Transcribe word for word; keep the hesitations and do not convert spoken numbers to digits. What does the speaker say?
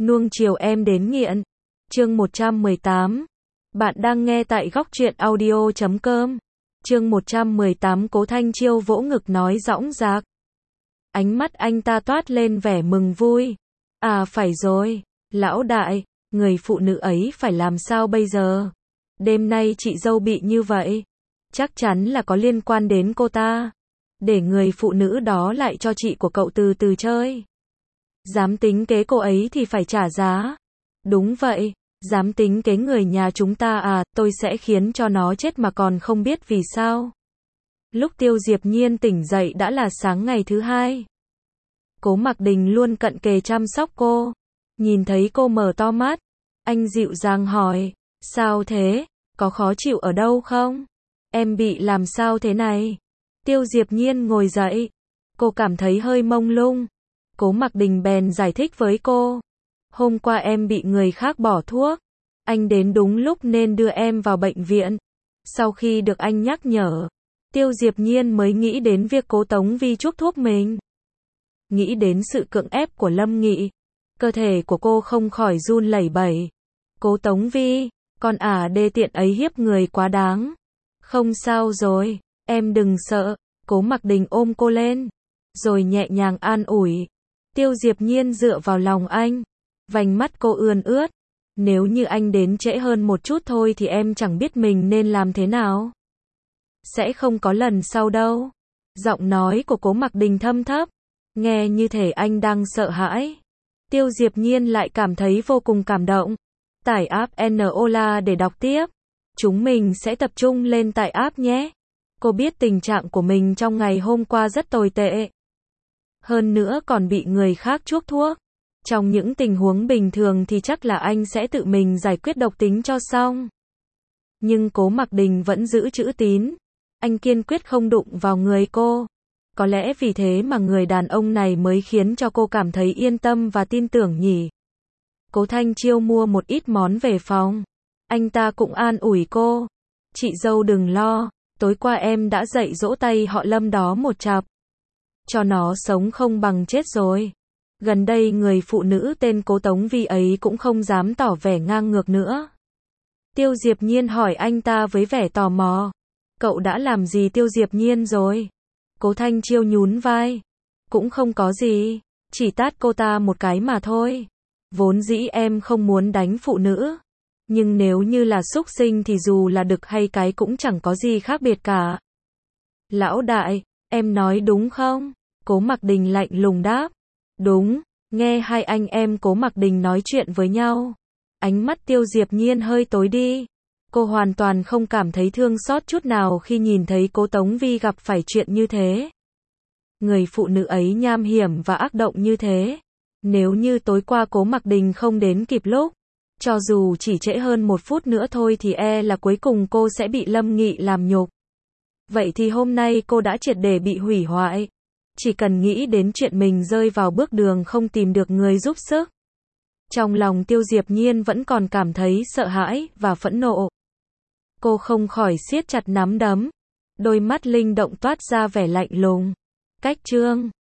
Nuông chiều em đến nghiện. Chương một trăm mười tám. Bạn đang nghe tại góc truyện audio chấm com. Chương một trăm mười tám. Cố Thanh Chiêu vỗ ngực nói dõng dạc. Ánh mắt anh ta toát lên vẻ mừng vui. À phải rồi, lão đại, người phụ nữ ấy phải làm sao bây giờ? Đêm nay chị dâu bị như vậy, chắc chắn là có liên quan đến cô ta. Để người phụ nữ đó lại cho chị của cậu từ từ chơi. Dám tính kế cô ấy thì phải trả giá. Đúng vậy, dám tính kế người nhà chúng ta à, tôi sẽ khiến cho nó chết mà còn không biết vì sao. Lúc Tiêu Diệp Nhiên tỉnh dậy đã là sáng ngày thứ hai. Cố Mặc Đình luôn cận kề chăm sóc cô. Nhìn thấy cô mở to mắt, anh dịu dàng hỏi, sao thế, có khó chịu ở đâu không? Em bị làm sao thế này? Tiêu Diệp Nhiên ngồi dậy. Cô cảm thấy hơi mông lung. Cố Mặc Đình bèn giải thích với cô. Hôm qua em bị người khác bỏ thuốc. Anh đến đúng lúc nên đưa em vào bệnh viện. Sau khi được anh nhắc nhở, Tiêu Diệp Nhiên mới nghĩ đến việc Cố Tống Vi chuốc thuốc mình. Nghĩ đến sự cưỡng ép của Lâm Nghị, cơ thể của cô không khỏi run lẩy bẩy. Cố Tống Vi, con ả đê tiện ấy hiếp người quá đáng. Không sao rồi, em đừng sợ. Cố Mặc Đình ôm cô lên, rồi nhẹ nhàng an ủi. Tiêu Diệp Nhiên dựa vào lòng anh, vành mắt cô ươn ướt. Nếu như anh đến trễ hơn một chút thôi thì em chẳng biết mình nên làm thế nào. Sẽ không có lần sau đâu. Giọng nói của Cố Mặc Đình thâm thấp, nghe như thể anh đang sợ hãi. Tiêu Diệp Nhiên lại cảm thấy vô cùng cảm động. Tải app Enola để đọc tiếp. Chúng mình sẽ tập trung lên tải app nhé. Cô biết tình trạng của mình trong ngày hôm qua rất tồi tệ. Hơn nữa còn bị người khác chuốc thuốc. Trong những tình huống bình thường thì chắc là anh sẽ tự mình giải quyết độc tính cho xong. Nhưng Cố Mặc Đình vẫn giữ chữ tín. Anh kiên quyết không đụng vào người cô. Có lẽ vì thế mà người đàn ông này mới khiến cho cô cảm thấy yên tâm và tin tưởng nhỉ. Cố Thanh Chiêu mua một ít món về phòng. Anh ta cũng an ủi cô. Chị dâu đừng lo, tối qua em đã dạy dỗ tay họ Lâm đó một chặp. Cho nó sống không bằng chết rồi. Gần đây người phụ nữ tên Cố Tống Vi ấy cũng không dám tỏ vẻ ngang ngược nữa. Tiêu Diệp Nhiên hỏi anh ta với vẻ tò mò. Cậu đã làm gì Tiêu Diệp Nhiên rồi? Cố Thanh Chiêu nhún vai. Cũng không có gì, chỉ tát cô ta một cái mà thôi. Vốn dĩ em không muốn đánh phụ nữ. Nhưng nếu như là súc sinh thì dù là đực hay cái cũng chẳng có gì khác biệt cả. Lão đại, em nói đúng không? Cố Mặc Đình lạnh lùng đáp. Đúng, nghe hai anh em Cố Mặc Đình nói chuyện với nhau. Ánh mắt Tiêu Diệp Nhiên hơi tối đi. Cô hoàn toàn không cảm thấy thương xót chút nào khi nhìn thấy Cố Tống Vi gặp phải chuyện như thế. Người phụ nữ ấy nham hiểm và ác động như thế. Nếu như tối qua Cố Mặc Đình không đến kịp lúc, cho dù chỉ trễ hơn một phút nữa thôi thì e là cuối cùng cô sẽ bị Lâm Nghị làm nhục. Vậy thì hôm nay cô đã triệt để bị hủy hoại. Chỉ cần nghĩ đến chuyện mình rơi vào bước đường không tìm được người giúp sức. Trong lòng Tiêu Diệp Nhiên vẫn còn cảm thấy sợ hãi và phẫn nộ. Cô không khỏi siết chặt nắm đấm. Đôi mắt linh động toát ra vẻ lạnh lùng. Cách chương